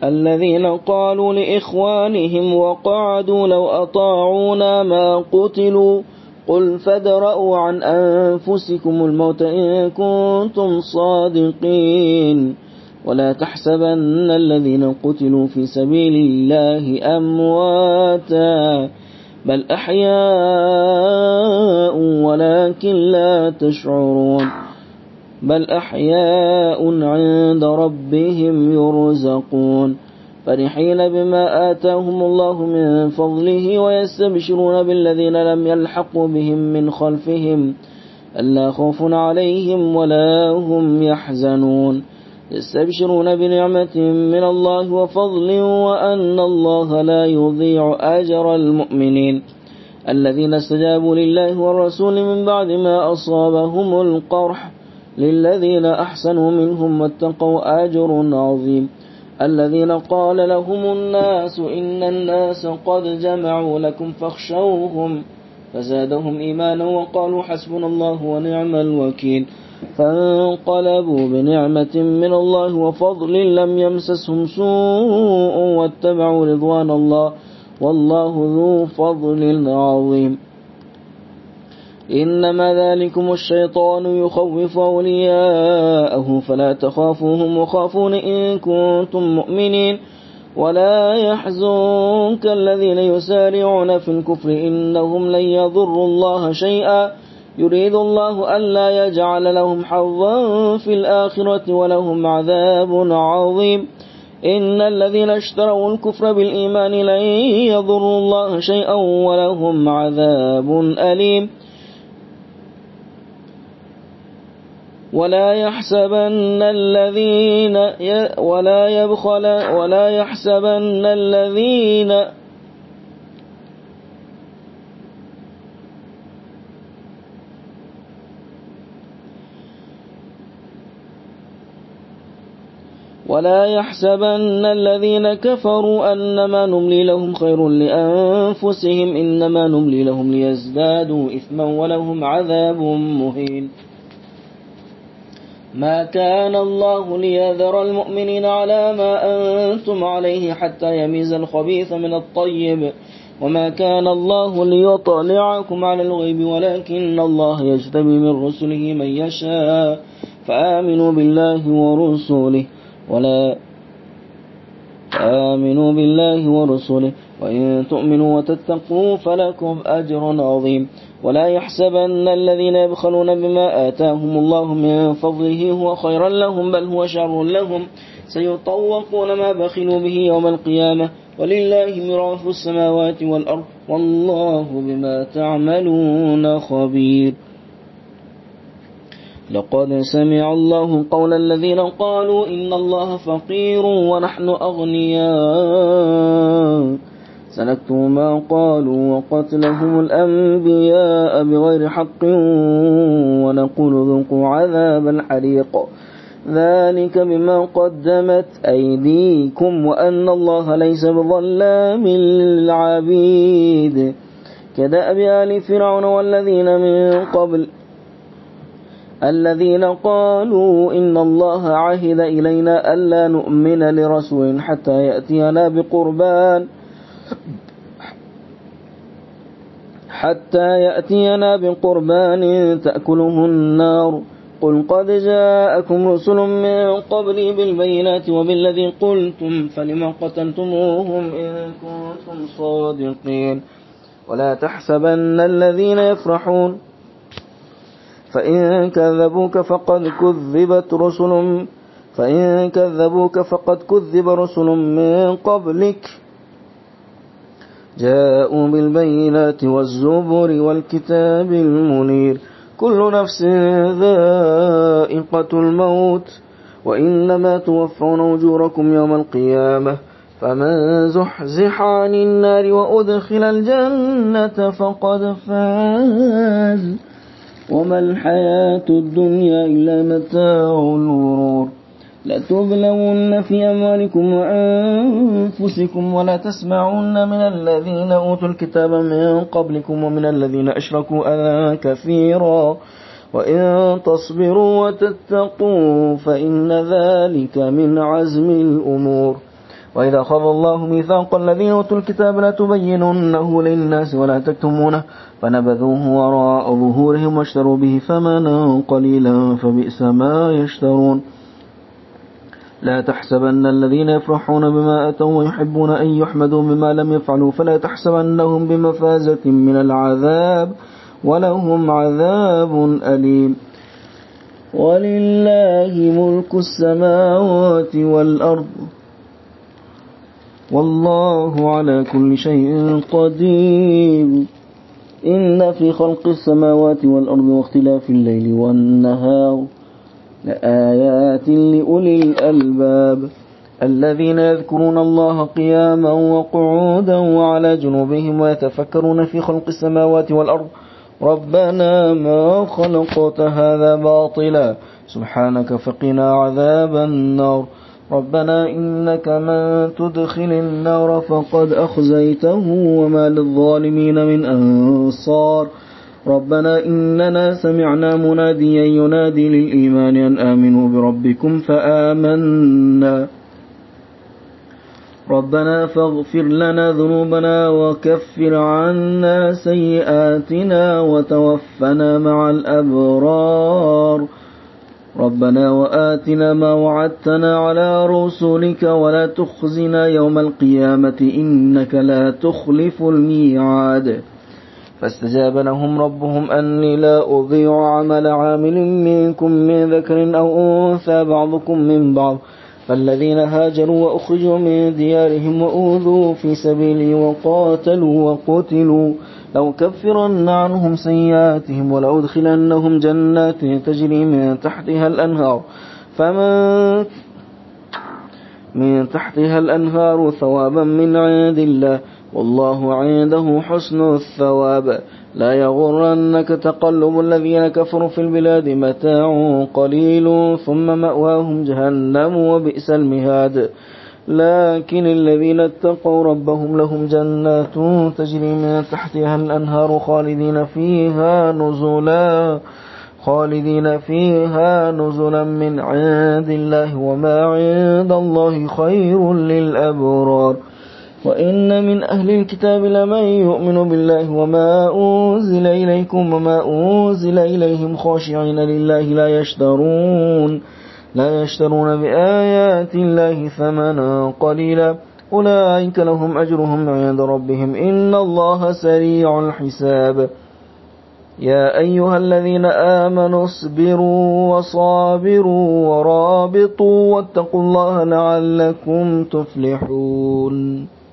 الذين قالوا لإخوانهم وقعدوا لو أطاعونا ما قتلوا قل فادرءوا عن أنفسكم الموت إن كنتم صادقين ولا تحسبن الذين قتلوا في سبيل الله أمواتا بل أحياء ولكن لا تشعرون بل أحياء عند ربهم يرزقون فرحين بما آتاهم الله من فضله ويستبشرون بالذين لم يلحقوا بهم من خلفهم ألا خوف عليهم ولا هم يحزنون يستبشرون بنعمة من الله وفضل وأن الله لا يضيع أجر المؤمنين الذين استجابوا لله والرسول من بعد ما أصابهم القرح للذين أحسنوا منهم واتقوا أجر عظيم الذين قال لهم الناس إن الناس قد جمعوا لكم فاخشوهم فزادهم إيمانا وقالوا حسبنا الله ونعم الوكيل فانقلبوا بنعمة من الله وفضل لم يمسسهم سوء واتبعوا رضوان الله والله ذو فضل عظيم إنما ذلكم الشيطان يخوف أولياءه فلا تخافوهم وخافون إن كنتم مؤمنين ولا يحزنك الذين يسارعون في الكفر إنهم لن يضروا الله شيئا يريد الله ألا يجعل لهم حظا في الآخرة ولهم عذاب عظيم إن الذين اشتروا الكفر بالإيمان لن يضروا الله شيئا ولهم عذاب أليم ولا يحسبن الذين كفروا أنما نملي لهم خير لأنفسهم إنما نملي لهم ليزدادوا إثما ولهم عذاب مهين ما كان الله ليذر المؤمنين على ما أنتم عليه حتى يميز الخبيث من الطيب وما كان الله ليطلعكم على الغيب ولكن الله يجتبي من رسله من يشاء فآمنوا بالله ورسله وإن تؤمنوا وتتقوا فلكم أجر عظيم ولا يحسبن الذين يبخلون بما آتاهم الله من فضله هو خيرا لهم بل هو شر لهم سيطوقون ما بخلوا به يوم القيامة ولله ميراث السماوات والأرض والله بما تعملون خبير لقد سمع الله قول الذين قالوا إن الله فقير ونحن أغنياء سنكتب ما قالوا وقتلهم الأنبياء بغير حق ونقول ذوقوا عذاب الحريق ذلك بما قدمت أيديكم وأن الله ليس بظلام للعبيد كدأب آل فرعون والذين من قبل الذين قالوا إن الله عهد إلينا ألا نؤمن لرسول حتى يأتينا بقربان تأكله النار قل قد جاءكم رسل من قبلي بالبينات وبالذي قلتم فلما قتلتموهم إن كنتم صادقين ولا تحسبن الذين يفرحون فإن كذبوك فقد كذب رسل من قبلك جاءوا بالبينات والزبر والكتاب المنير كل نفس ذائقة الموت وإنما توفون أجوركم يوم القيامة فمن زحزح عن النار وأدخل الجنة فقد فاز وما الحياة الدنيا إلا متاع الغرور لتبلون في أموالكم وأنفسكم ولا تسمعون من الذين أوتوا الكتاب من قبلكم ومن الذين أشركوا أذى كثيرا وإن تصبروا وتتقوا فإن ذلك من عزم الأمور وإذا أخذ الله ميثاق الذين أوتوا الكتاب لا تبيننه للناس ولا تكتمونه فنبذوه وراء ظهورهم واشتروا به ثمنا قليلا فبئس ما يشترون لا تحسبن الذين يفرحون بما أتوا ويحبون أن يحمدوا بما لم يفعلوا فلا تحسبنهم بمفازة من العذاب ولهم عذاب أليم ولله ملك السماوات والأرض والله على كل شيء قدير إن في خلق السماوات والأرض واختلاف الليل والنهار لآيات لأولي الألباب الذين يذكرون الله قياما وقعودا وعلى جنوبهم ويتفكرون في خلق السماوات والأرض ربنا ما خلقت هذا باطلا سبحانك فقنا عذاب النار ربنا إنك من تدخل النار فقد أخزيته وما للظالمين من أنصار ربنا إننا سمعنا مناديا ينادي للإيمان أن آمنوا بربكم فآمنا ربنا فاغفر لنا ذنوبنا وكفر عنا سيئاتنا وتوفنا مع الأبرار ربنا وآتنا ما وعدتنا على رسلك ولا تخزنا يوم القيامة إنك لا تخلف الميعاد فاستجاب لهم ربهم أني لا أضيع عمل عامل منكم من ذكر أو أنثى بعضكم من بعض فالذين هاجروا وأخرجوا من ديارهم وأوذوا في سبيلي وقاتلوا وقتلوا لو كفرن عنهم سيئاتهم ولأدخلنهم جنات تجري من تحتها الأنهار ثوابا من عند الله والله عنده حسن الثواب لا يغرنك تقلب الذين كفروا في البلاد متاع قليل ثم مأواهم جهنم وبئس المهاد لكن الذين اتقوا ربهم لهم جنات تجري من تحتها الأنهار خالدين فيها نزلا من عند الله وما عند الله خير للأبرار وإن من أهل الكتاب لمن يؤمن بالله وما أنزل إليكم وما أنزل إليهم خاشعين لله لا يشترون بآيات الله ثمنا قليلا أولئك لهم أجرهم عند ربهم إن الله سريع الحساب يا أيها الذين آمنوا اصبروا وصابروا ورابطوا واتقوا الله لعلكم تفلحون